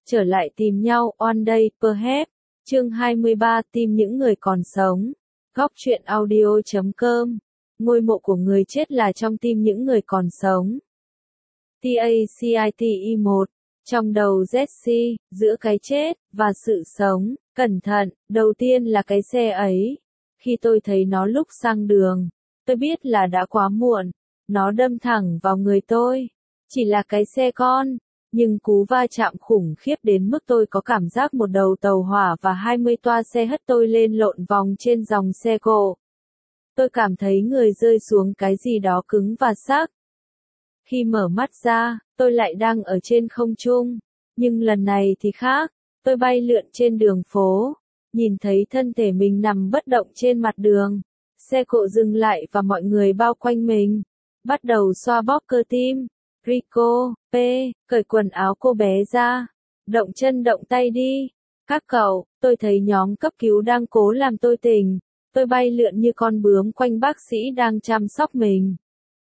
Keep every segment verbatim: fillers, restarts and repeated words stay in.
Trở lại tìm nhau, One Day, Perhaps. Chương hai mươi ba, tìm những người còn sống. Góc truyện audio chấm com. Ngôi mộ của người chết là trong tim những người còn sống. TACITE một. Trong đầu Jesse, giữa cái chết và sự sống, cẩn thận, đầu tiên là cái xe ấy. Khi tôi thấy nó lúc sang đường, tôi biết là đã quá muộn. Nó đâm thẳng vào người tôi. Chỉ là cái xe con, nhưng cú va chạm khủng khiếp đến mức tôi có cảm giác một đầu tàu hỏa và hai mươi toa xe hất tôi lên lộn vòng trên dòng xe cộ. Tôi cảm thấy người rơi xuống cái gì đó cứng và sắc. Khi mở mắt ra, tôi lại đang ở trên không trung. Nhưng lần này thì khác, tôi bay lượn trên đường phố, nhìn thấy thân thể mình nằm bất động trên mặt đường. Xe cộ dừng lại và mọi người bao quanh mình, bắt đầu xoa bóp cơ tim. Rico, P, cởi quần áo cô bé ra. Động chân động tay đi. Các cậu, tôi thấy nhóm cấp cứu đang cố làm tôi tỉnh. Tôi bay lượn như con bướm quanh bác sĩ đang chăm sóc mình.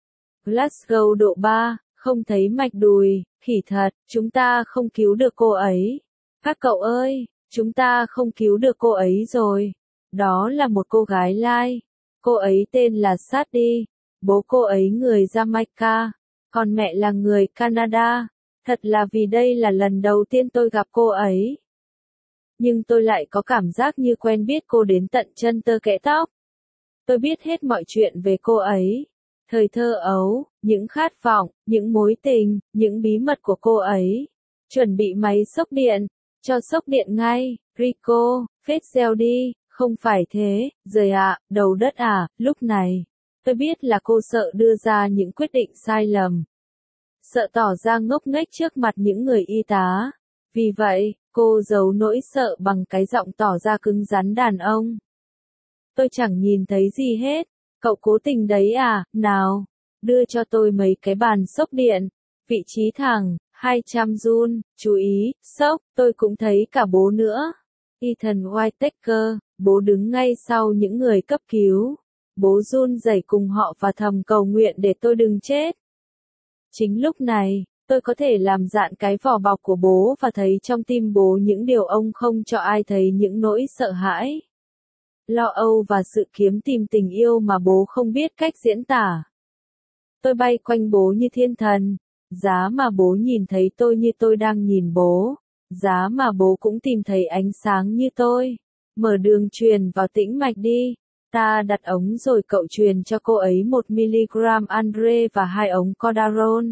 Glasgow độ ba, không thấy mạch đùi, khỉ thật, chúng ta không cứu được cô ấy. Các cậu ơi, chúng ta không cứu được cô ấy rồi. Đó là một cô gái lai. Cô ấy tên là Sadie. Bố cô ấy người Jamaica. Còn mẹ là người Canada. Thật là vì đây là lần đầu tiên tôi gặp cô ấy. Nhưng tôi lại có cảm giác như quen biết cô đến tận chân tơ kẽ tóc. Tôi biết hết mọi chuyện về cô ấy. Thời thơ ấu, những khát vọng, những mối tình, những bí mật của cô ấy. Chuẩn bị máy xốc điện. Cho xốc điện ngay, Rico, phết gieo đi, không phải thế, rời ạ, đầu đất à, lúc này. Tôi biết là cô sợ đưa ra những quyết định sai lầm. Sợ tỏ ra ngốc nghếch trước mặt những người y tá. Vì vậy, cô giấu nỗi sợ bằng cái giọng tỏ ra cứng rắn đàn ông. Tôi chẳng nhìn thấy gì hết. Cậu cố tình đấy à, nào. Đưa cho tôi mấy cái bàn xốc điện. Vị trí thẳng, hai trăm joule, chú ý, xốc, tôi cũng thấy cả bố nữa. Ethan Whitaker, bố đứng ngay sau những người cấp cứu. Bố run rẩy cùng họ và thầm cầu nguyện để tôi đừng chết. Chính lúc này, tôi có thể làm dạn cái vỏ bọc của bố và thấy trong tim bố những điều ông không cho ai thấy, những nỗi sợ hãi, lo âu và sự kiếm tìm tình yêu mà bố không biết cách diễn tả. Tôi bay quanh bố như thiên thần. Giá mà bố nhìn thấy tôi như tôi đang nhìn bố. Giá mà bố cũng tìm thấy ánh sáng như tôi. Mở đường truyền vào tĩnh mạch đi. Ta đặt ống rồi cậu truyền cho cô ấy một mi-li-gam Andre và hai ống Cordarone.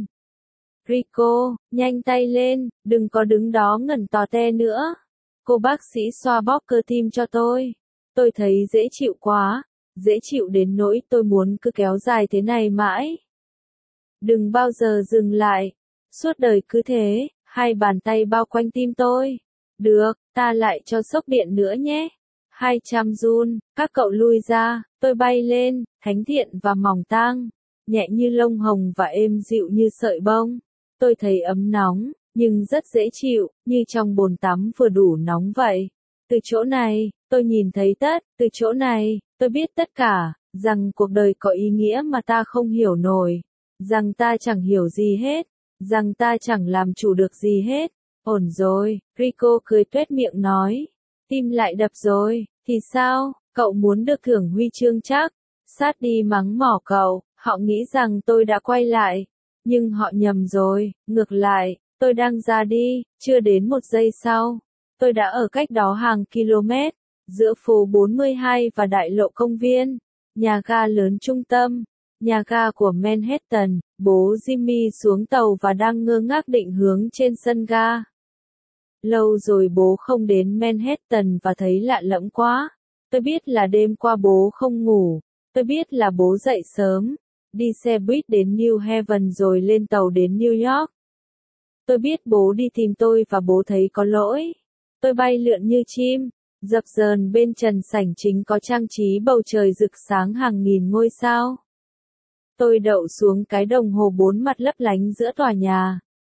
Rico, nhanh tay lên, đừng có đứng đó ngẩn tò te nữa. Cô bác sĩ xoa bóp cơ tim cho tôi. Tôi thấy dễ chịu quá, dễ chịu đến nỗi tôi muốn cứ kéo dài thế này mãi. Đừng bao giờ dừng lại, suốt đời cứ thế, hai bàn tay bao quanh tim tôi. Được, ta lại cho xốc điện nữa nhé. hai trăm joule, các cậu lui ra, tôi bay lên, thánh thiện và mỏng tang, nhẹ như lông hồng và êm dịu như sợi bông. Tôi thấy ấm nóng, nhưng rất dễ chịu, như trong bồn tắm vừa đủ nóng vậy. Từ chỗ này, tôi nhìn thấy tất, từ chỗ này, tôi biết tất cả, rằng cuộc đời có ý nghĩa mà ta không hiểu nổi, rằng ta chẳng hiểu gì hết, rằng ta chẳng làm chủ được gì hết. Ổn rồi, Rico cười tuét miệng nói. Tim lại đập rồi, thì sao, cậu muốn được thưởng huy chương chắc? Sadie mắng mỏ cậu, họ nghĩ rằng tôi đã quay lại. Nhưng họ nhầm rồi, ngược lại, tôi đang ra đi, chưa đến một giây sau. Tôi đã ở cách đó hàng km, giữa phố bốn mươi hai và đại lộ công viên, nhà ga lớn trung tâm, nhà ga của Manhattan. Bố Jimmy xuống tàu và đang ngơ ngác định hướng trên sân ga. Lâu rồi bố không đến Manhattan và thấy lạ lẫm quá. Tôi biết là đêm qua bố không ngủ. Tôi biết là bố dậy sớm, đi xe buýt đến New Haven rồi lên tàu đến New York. Tôi biết bố đi tìm tôi và bố thấy có lỗi. Tôi bay lượn như chim, dập dờn bên trần sảnh chính có trang trí bầu trời rực sáng hàng nghìn ngôi sao. Tôi đậu xuống cái đồng hồ bốn mặt lấp lánh giữa tòa nhà.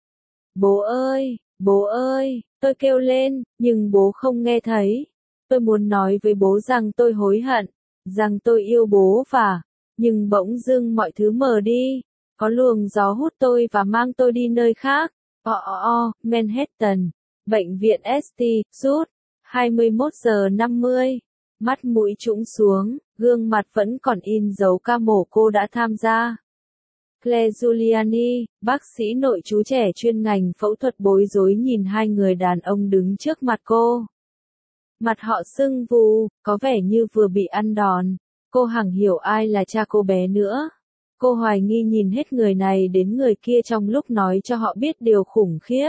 Bố ơi, bố ơi, tôi kêu lên, nhưng bố không nghe thấy. Tôi muốn nói với bố rằng tôi hối hận, rằng tôi yêu bố và, nhưng bỗng dưng mọi thứ mờ đi. Có luồng gió hút tôi và mang tôi đi nơi khác. O o o, Manhattan. Bệnh viện ét tê, rút, hai mươi mốt giờ năm mươi, mắt mũi trũng xuống, gương mặt vẫn còn in dấu ca mổ cô đã tham gia. Claire Giuliani, bác sĩ nội trú trẻ chuyên ngành phẫu thuật bối rối nhìn hai người đàn ông đứng trước mặt cô. Mặt họ sưng vù, có vẻ như vừa bị ăn đòn. Cô hằng hiểu ai là cha cô bé nữa. Cô hoài nghi nhìn hết người này đến người kia trong lúc nói cho họ biết điều khủng khiếp.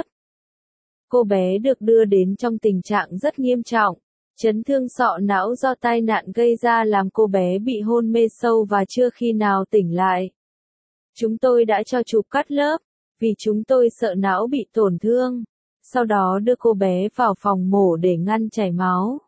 Cô bé được đưa đến trong tình trạng rất nghiêm trọng. Chấn thương sọ não do tai nạn gây ra làm cô bé bị hôn mê sâu và chưa khi nào tỉnh lại. Chúng tôi đã cho chụp cắt lớp, vì chúng tôi sợ não bị tổn thương. Sau đó đưa cô bé vào phòng mổ để ngăn chảy máu.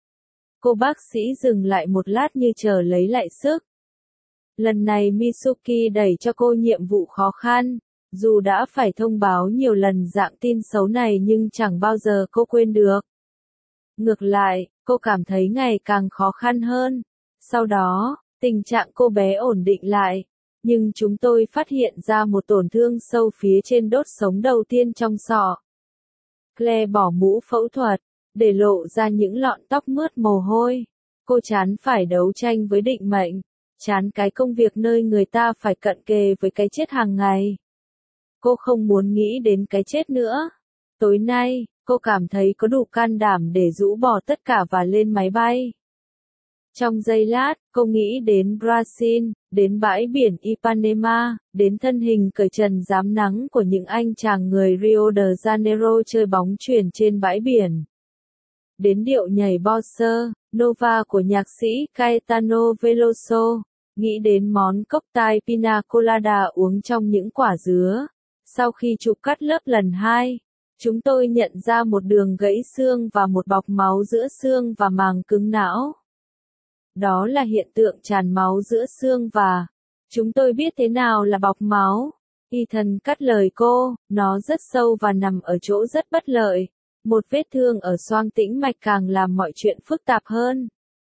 Cô bác sĩ dừng lại một lát như chờ lấy lại sức. Lần này Mitsuki đẩy cho cô nhiệm vụ khó khăn. Dù đã phải thông báo nhiều lần dạng tin xấu này nhưng chẳng bao giờ cô quên được. Ngược lại, cô cảm thấy ngày càng khó khăn hơn. Sau đó, tình trạng cô bé ổn định lại. Nhưng chúng tôi phát hiện ra một tổn thương sâu phía trên đốt sống đầu tiên trong sọ. Claire bỏ mũ phẫu thuật, để lộ ra những lọn tóc mướt mồ hôi. Cô chán phải đấu tranh với định mệnh, chán cái công việc nơi người ta phải cận kề với cái chết hàng ngày. Cô không muốn nghĩ đến cái chết nữa. Tối nay, cô cảm thấy có đủ can đảm để rũ bỏ tất cả và lên máy bay. Trong giây lát, cô nghĩ đến Brazil, đến bãi biển Ipanema, đến thân hình cởi trần rám nắng của những anh chàng người Rio de Janeiro chơi bóng chuyền trên bãi biển. Đến điệu nhảy Bossa Nova của nhạc sĩ Caetano Veloso, nghĩ đến món cocktail pina colada uống trong những quả dứa. Sau khi chụp cắt lớp lần hai, chúng tôi nhận ra một đường gãy xương và một bọc máu giữa xương và màng cứng não. Đó là hiện tượng tràn máu giữa xương và... Chúng tôi biết thế nào là bọc máu. Ethan cắt lời cô, nó rất sâu và nằm ở chỗ rất bất lợi. Một vết thương ở xoang tĩnh mạch càng làm mọi chuyện phức tạp hơn.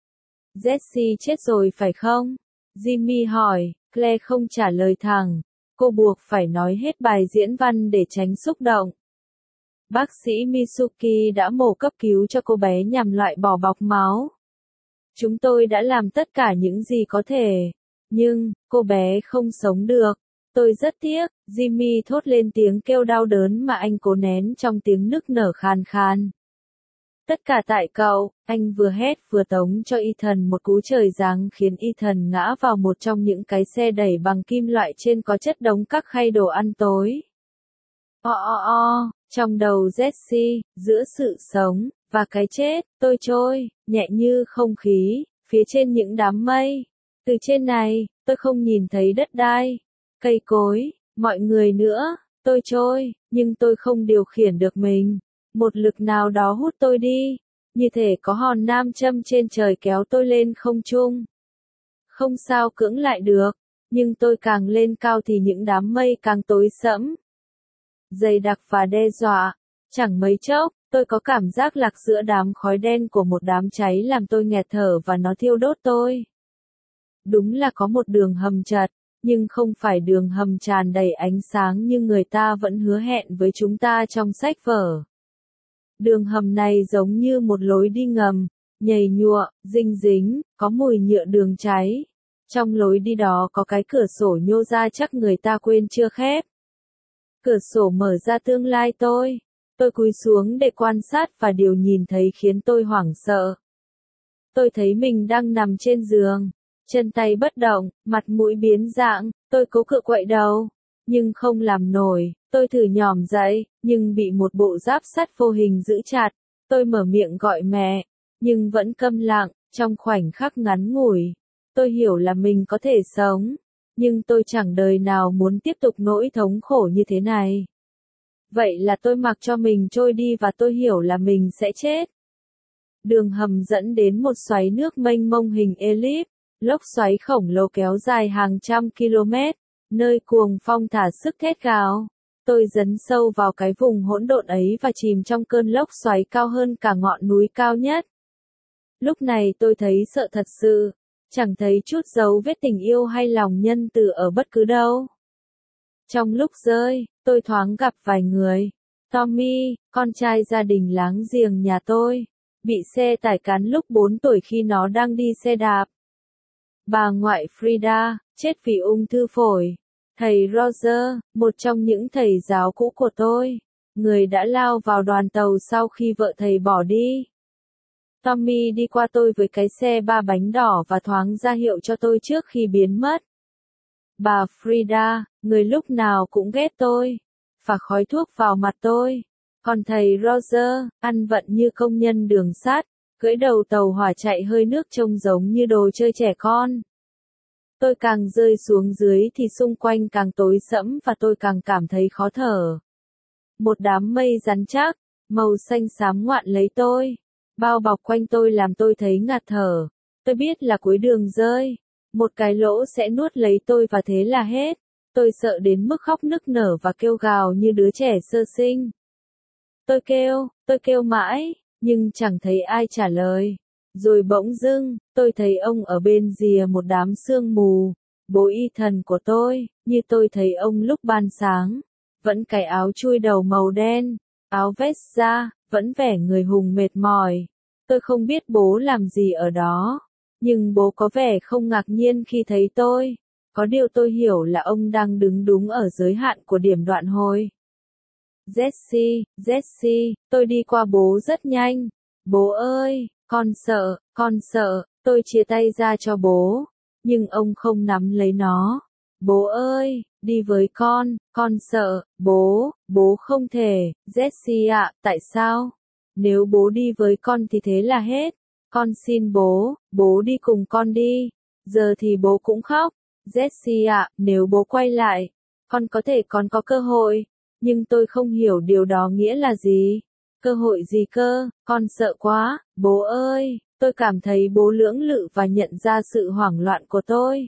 Jesse chết rồi phải không? Jimmy hỏi, Claire không trả lời thẳng. Cô buộc phải nói hết bài diễn văn để tránh xúc động. Bác sĩ Mitsuki đã mổ cấp cứu cho cô bé nhằm loại bỏ bọc máu. Chúng tôi đã làm tất cả những gì có thể. Nhưng, cô bé không sống được. Tôi rất tiếc, Jimmy thốt lên tiếng kêu đau đớn mà anh cố nén trong tiếng nức nở khan khan. Tất cả tại cậu, anh vừa hét vừa tống cho Ethan một cú trời giáng khiến Ethan ngã vào một trong những cái xe đẩy bằng kim loại trên có chất đống các khay đồ ăn tối. O o o, trong đầu Jesse, giữa sự sống và cái chết, tôi trôi, nhẹ như không khí, phía trên những đám mây. Từ trên này, tôi không nhìn thấy đất đai, cây cối, mọi người nữa, tôi trôi, nhưng tôi không điều khiển được mình. Một lực nào đó hút tôi đi, như thể có hòn nam châm trên trời kéo tôi lên không trung. Không sao cưỡng lại được, nhưng tôi càng lên cao thì những đám mây càng tối sẫm, dày đặc và đe dọa. Chẳng mấy chốc, tôi có cảm giác lạc giữa đám khói đen của một đám cháy làm tôi nghẹt thở và nó thiêu đốt tôi. Đúng là có một đường hầm chật, nhưng không phải đường hầm tràn đầy ánh sáng như người ta vẫn hứa hẹn với chúng ta trong sách vở. Đường hầm này giống như một lối đi ngầm, nhầy nhụa, dinh dính, có mùi nhựa đường cháy. Trong lối đi đó có cái cửa sổ nhô ra chắc người ta quên chưa khép. Cửa sổ mở ra tương lai tôi. Tôi cúi xuống để quan sát và điều nhìn thấy khiến tôi hoảng sợ. Tôi thấy mình đang nằm trên giường, chân tay bất động, mặt mũi biến dạng, tôi cố cựa quậy đầu, nhưng không làm nổi. Tôi thử nhòm dậy, nhưng bị một bộ giáp sắt vô hình giữ chặt. Tôi mở miệng gọi mẹ, nhưng vẫn câm lặng. Trong khoảnh khắc ngắn ngủi, tôi hiểu là mình có thể sống, nhưng tôi chẳng đời nào muốn tiếp tục nỗi thống khổ như thế này. Vậy là tôi mặc cho mình trôi đi và tôi hiểu là mình sẽ chết. Đường hầm dẫn đến một xoáy nước mênh mông hình elip, lốc xoáy khổng lồ kéo dài hàng trăm km, nơi cuồng phong thả sức thét gào. Tôi dấn sâu vào cái vùng hỗn độn ấy và chìm trong cơn lốc xoáy cao hơn cả ngọn núi cao nhất. Lúc này tôi thấy sợ thật sự, chẳng thấy chút dấu vết tình yêu hay lòng nhân từ ở bất cứ đâu. Trong lúc rơi, tôi thoáng gặp vài người. Tommy, con trai gia đình láng giềng nhà tôi, bị xe tải cán lúc bốn tuổi khi nó đang đi xe đạp. Bà ngoại Frida, chết vì ung thư phổi. Thầy Roger, một trong những thầy giáo cũ của tôi, người đã lao vào đoàn tàu sau khi vợ thầy bỏ đi. Tommy đi qua tôi với cái xe ba bánh đỏ và thoáng ra hiệu cho tôi trước khi biến mất. Bà Frida, người lúc nào cũng ghét tôi, phả khói thuốc vào mặt tôi. Còn thầy Roger, ăn vận như công nhân đường sắt, cưỡi đầu tàu hỏa chạy hơi nước trông giống như đồ chơi trẻ con. Tôi càng rơi xuống dưới thì xung quanh càng tối sẫm và tôi càng cảm thấy khó thở. Một đám mây rắn chắc, màu xanh xám ngoạn lấy tôi, bao bọc quanh tôi làm tôi thấy ngạt thở. Tôi biết là cuối đường rơi, một cái lỗ sẽ nuốt lấy tôi và thế là hết. Tôi sợ đến mức khóc nức nở và kêu gào như đứa trẻ sơ sinh. Tôi kêu, tôi kêu mãi, nhưng chẳng thấy ai trả lời. Rồi bỗng dưng, tôi thấy ông ở bên rìa một đám sương mù, bố Ethan của tôi, như tôi thấy ông lúc ban sáng, vẫn cái áo chui đầu màu đen, áo vest da, vẫn vẻ người hùng mệt mỏi. Tôi không biết bố làm gì ở đó, nhưng bố có vẻ không ngạc nhiên khi thấy tôi. Có điều tôi hiểu là ông đang đứng đúng ở giới hạn của điểm đoạn hồi. Jessie, Jessie, tôi đi qua bố rất nhanh. Bố ơi, con sợ, con sợ, tôi chia tay ra cho bố, nhưng ông không nắm lấy nó. Bố ơi, đi với con, con sợ, bố, bố không thể. Jessie ạ, tại sao? Nếu bố đi với con thì thế là hết. Con xin bố, bố đi cùng con đi. Giờ thì bố cũng khóc. Jessie ạ, nếu bố quay lại, con có thể còn có cơ hội, nhưng tôi không hiểu điều đó nghĩa là gì. Cơ hội gì cơ, con sợ quá, bố ơi, tôi cảm thấy bố lưỡng lự và nhận ra sự hoảng loạn của tôi.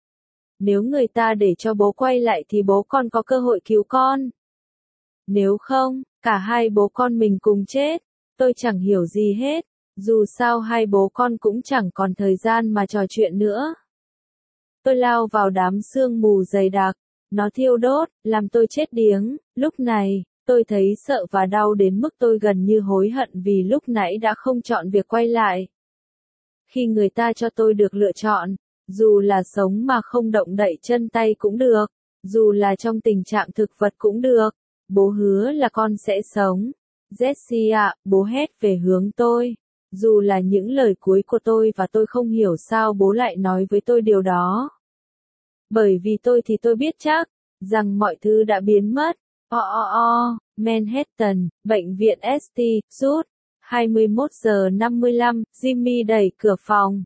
Nếu người ta để cho bố quay lại thì bố con có cơ hội cứu con. Nếu không, cả hai bố con mình cùng chết, tôi chẳng hiểu gì hết, dù sao hai bố con cũng chẳng còn thời gian mà trò chuyện nữa. Tôi lao vào đám sương mù dày đặc, nó thiêu đốt, làm tôi chết điếng. Lúc này, tôi thấy sợ và đau đến mức tôi gần như hối hận vì lúc nãy đã không chọn việc quay lại. Khi người ta cho tôi được lựa chọn, dù là sống mà không động đậy chân tay cũng được, dù là trong tình trạng thực vật cũng được, bố hứa là con sẽ sống. Jessie ạ, bố hét về hướng tôi. Dù là những lời cuối của tôi và tôi không hiểu sao bố lại nói với tôi điều đó. Bởi vì tôi thì tôi biết chắc, rằng mọi thứ đã biến mất. O o o, Manhattan, bệnh viện ét tê, rút. hai mươi mốt giờ năm mươi lăm, Jimmy đẩy cửa phòng.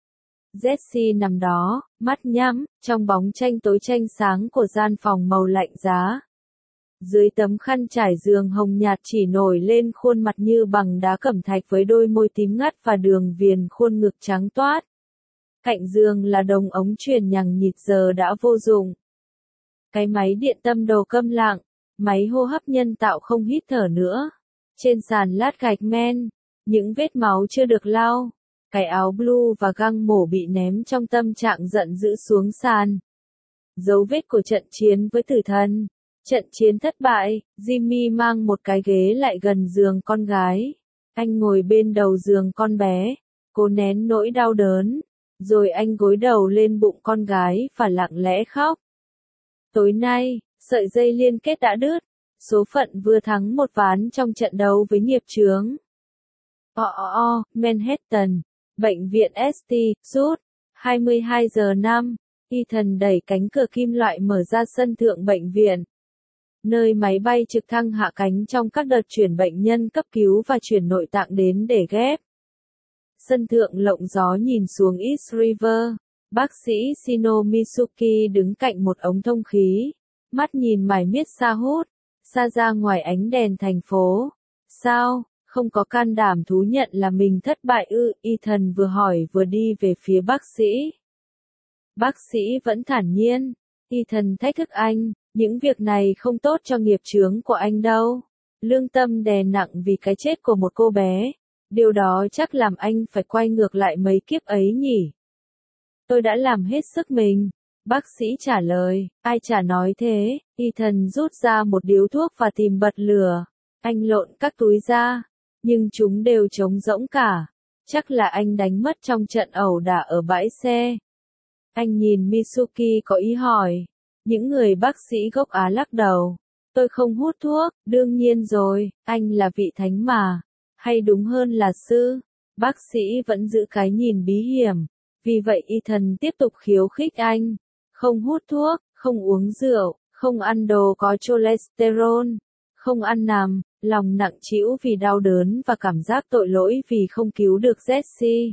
Jessie nằm đó, mắt nhắm, trong bóng tranh tối tranh sáng của gian phòng màu lạnh giá. Dưới tấm khăn trải giường hồng nhạt chỉ nổi lên khuôn mặt như bằng đá cẩm thạch với đôi môi tím ngắt và đường viền khuôn ngực trắng toát. Cạnh giường là đồng ống truyền nhằng nhịt giờ đã vô dụng. Cái máy điện tâm đồ câm lặng, máy hô hấp nhân tạo không hít thở nữa. Trên sàn lát gạch men, những vết máu chưa được lau. Cái áo blue và găng mổ bị ném trong tâm trạng giận dữ xuống sàn. Dấu vết của trận chiến với tử thần. Trận chiến thất bại, Jimmy mang một cái ghế lại gần giường con gái. Anh ngồi bên đầu giường con bé, cố nén nỗi đau đớn. Rồi anh gối đầu lên bụng con gái và lặng lẽ khóc. Tối nay, sợi dây liên kết đã đứt. Số phận vừa thắng một ván trong trận đấu với nghiệp chướng. O o o, Manhattan, bệnh viện ét tê, rút. hai mươi hai giờ năm, Ethan đẩy cánh cửa kim loại mở ra sân thượng bệnh viện. Nơi máy bay trực thăng hạ cánh trong các đợt chuyển bệnh nhân cấp cứu và chuyển nội tạng đến để ghép. Sân thượng lộng gió nhìn xuống East River. Bác sĩ Shino Mizuki đứng cạnh một ống thông khí. Mắt nhìn mải miết xa hút, xa ra ngoài ánh đèn thành phố. Sao, không có can đảm thú nhận là mình thất bại ư? Ethan vừa hỏi vừa đi về phía bác sĩ. Bác sĩ vẫn thản nhiên. Ethan thách thức anh, những việc này không tốt cho nghiệp chướng của anh đâu. Lương tâm đè nặng vì cái chết của một cô bé. Điều đó chắc làm anh phải quay ngược lại mấy kiếp ấy nhỉ? Tôi đã làm hết sức mình. Bác sĩ trả lời, ai chả nói thế. Ethan rút ra một điếu thuốc và tìm bật lửa. Anh lộn các túi ra, nhưng chúng đều trống rỗng cả. Chắc là anh đánh mất trong trận ẩu đả ở bãi xe. Anh nhìn Mitsuki có ý hỏi. Những người bác sĩ gốc Á lắc đầu. Tôi không hút thuốc, đương nhiên rồi, anh là vị thánh mà. Hay đúng hơn là sư. Bác sĩ vẫn giữ cái nhìn bí hiểm. Vì vậy Ethan tiếp tục khiêu khích anh. Không hút thuốc, không uống rượu, không ăn đồ có cholesterol, không ăn nằm, lòng nặng trĩu vì đau đớn và cảm giác tội lỗi vì không cứu được Jessie.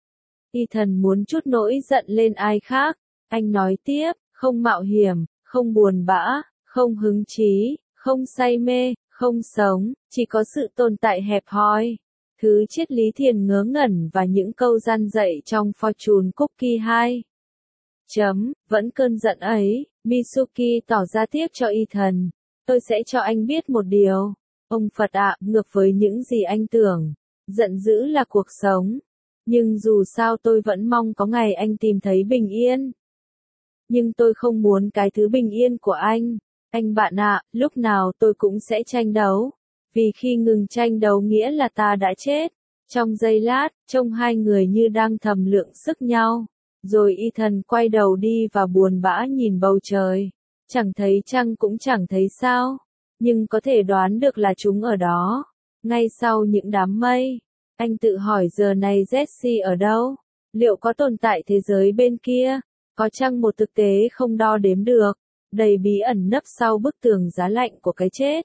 Ethan muốn trút nỗi giận lên ai khác. Anh nói tiếp, không mạo hiểm, không buồn bã, không hứng chí, không say mê, không sống, chỉ có sự tồn tại hẹp hòi. Thứ triết lý thiền ngớ ngẩn và những câu gian dạy trong Fortune Cookie hai. Chấm, vẫn cơn giận ấy, Mitsuki tỏ ra tiếc cho Ethan. Tôi sẽ cho anh biết một điều. Ông Phật ạ, ngược với những gì anh tưởng. Giận dữ là cuộc sống. Nhưng dù sao tôi vẫn mong có ngày anh tìm thấy bình yên. Nhưng tôi không muốn cái thứ bình yên của anh. Anh bạn ạ, lúc nào tôi cũng sẽ tranh đấu. Vì khi ngừng tranh đấu nghĩa là ta đã chết. Trong giây lát, trông hai người như đang thầm lượng sức nhau. Rồi Ethan quay đầu đi và buồn bã nhìn bầu trời. Chẳng thấy trăng cũng chẳng thấy sao. Nhưng có thể đoán được là chúng ở đó. Ngay sau những đám mây. Anh tự hỏi giờ này Jessie ở đâu? Liệu có tồn tại thế giới bên kia? Có chăng một thực tế không đo đếm được? Đầy bí ẩn nấp sau bức tường giá lạnh của cái chết?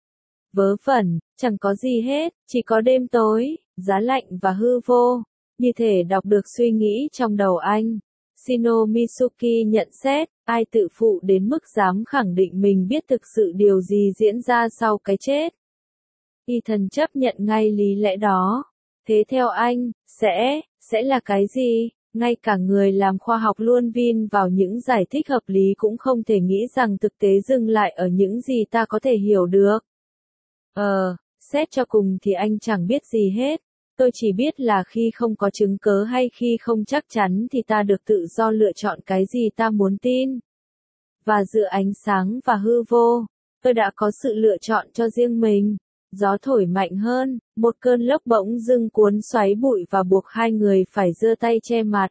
Vớ vẩn, chẳng có gì hết, chỉ có đêm tối, giá lạnh và hư vô. Như thể đọc được suy nghĩ trong đầu anh. Shino Mitsuki nhận xét, ai tự phụ đến mức dám khẳng định mình biết thực sự điều gì diễn ra sau cái chết. Ethan chấp nhận ngay lý lẽ đó. Thế theo anh, sẽ, sẽ là cái gì? Ngay cả người làm khoa học luôn vin vào những giải thích hợp lý cũng không thể nghĩ rằng thực tế dừng lại ở những gì ta có thể hiểu được. Ờ, xét cho cùng thì anh chẳng biết gì hết. Tôi chỉ biết là khi không có chứng cớ hay khi không chắc chắn thì ta được tự do lựa chọn cái gì ta muốn tin. Và giữa ánh sáng và hư vô, tôi đã có sự lựa chọn cho riêng mình. Gió thổi mạnh hơn, một cơn lốc bỗng dưng cuốn xoáy bụi và buộc hai người phải giơ tay che mặt.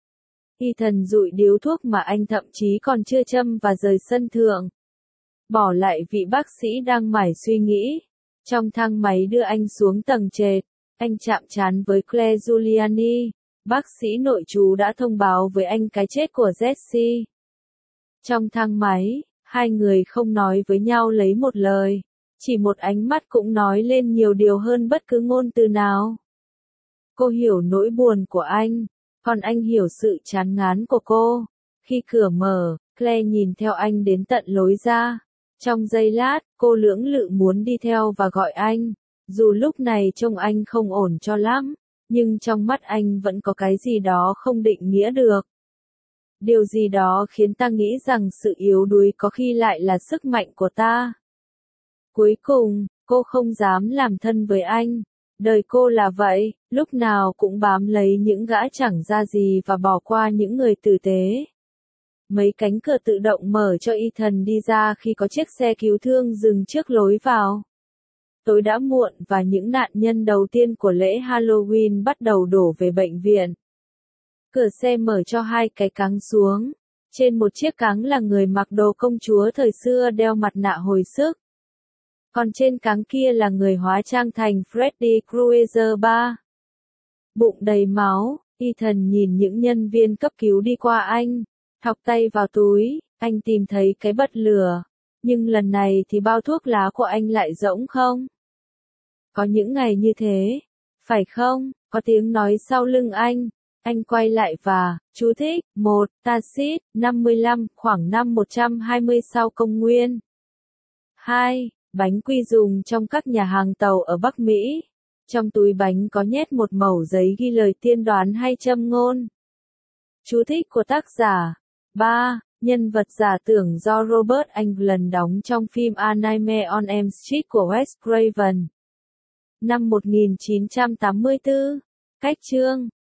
Ethan dụi điếu thuốc mà anh thậm chí còn chưa châm và rời sân thượng. Bỏ lại vị bác sĩ đang mải suy nghĩ. Trong thang máy đưa anh xuống tầng trệt, anh chạm trán với Claire Giuliani. Bác sĩ nội trú đã thông báo với anh cái chết của Jessie. Trong thang máy, hai người không nói với nhau lấy một lời. Chỉ một ánh mắt cũng nói lên nhiều điều hơn bất cứ ngôn từ nào. Cô hiểu nỗi buồn của anh, còn anh hiểu sự chán ngán của cô. Khi cửa mở, Claire nhìn theo anh đến tận lối ra. Trong giây lát, cô lưỡng lự muốn đi theo và gọi anh. Dù lúc này trông anh không ổn cho lắm, nhưng trong mắt anh vẫn có cái gì đó không định nghĩa được. Điều gì đó khiến ta nghĩ rằng sự yếu đuối có khi lại là sức mạnh của ta. Cuối cùng, cô không dám làm thân với anh. Đời cô là vậy, lúc nào cũng bám lấy những gã chẳng ra gì và bỏ qua những người tử tế. Mấy cánh cửa tự động mở cho Ethan đi ra khi có chiếc xe cứu thương dừng trước lối vào. Tối đã muộn và những nạn nhân đầu tiên của lễ Halloween bắt đầu đổ về bệnh viện. Cửa xe mở cho hai cái cáng xuống. Trên một chiếc cáng là người mặc đồ công chúa thời xưa đeo mặt nạ hồi sức. Còn trên cáng kia là người hóa trang thành Freddy Krueger ba. Bụng đầy máu, Ethan nhìn những nhân viên cấp cứu đi qua anh. Thọc tay vào túi, anh tìm thấy cái bật lửa. Nhưng lần này thì bao thuốc lá của anh lại rỗng không? Có những ngày như thế, phải không? Có tiếng nói sau lưng anh. Anh quay lại và, chú thích, một, Tacit, năm mươi lăm, khoảng năm một trăm hai mươi sau công nguyên. hai. Bánh quy dùng trong các nhà hàng tàu ở Bắc Mỹ. Trong túi bánh có nhét một mẩu giấy ghi lời tiên đoán hay châm ngôn. Chú thích của tác giả. ba. Nhân vật giả tưởng do Robert Englund đóng trong phim A Nightmare on Elm Street của Wes Craven. Năm một nghìn chín trăm tám mươi tư. Cách chương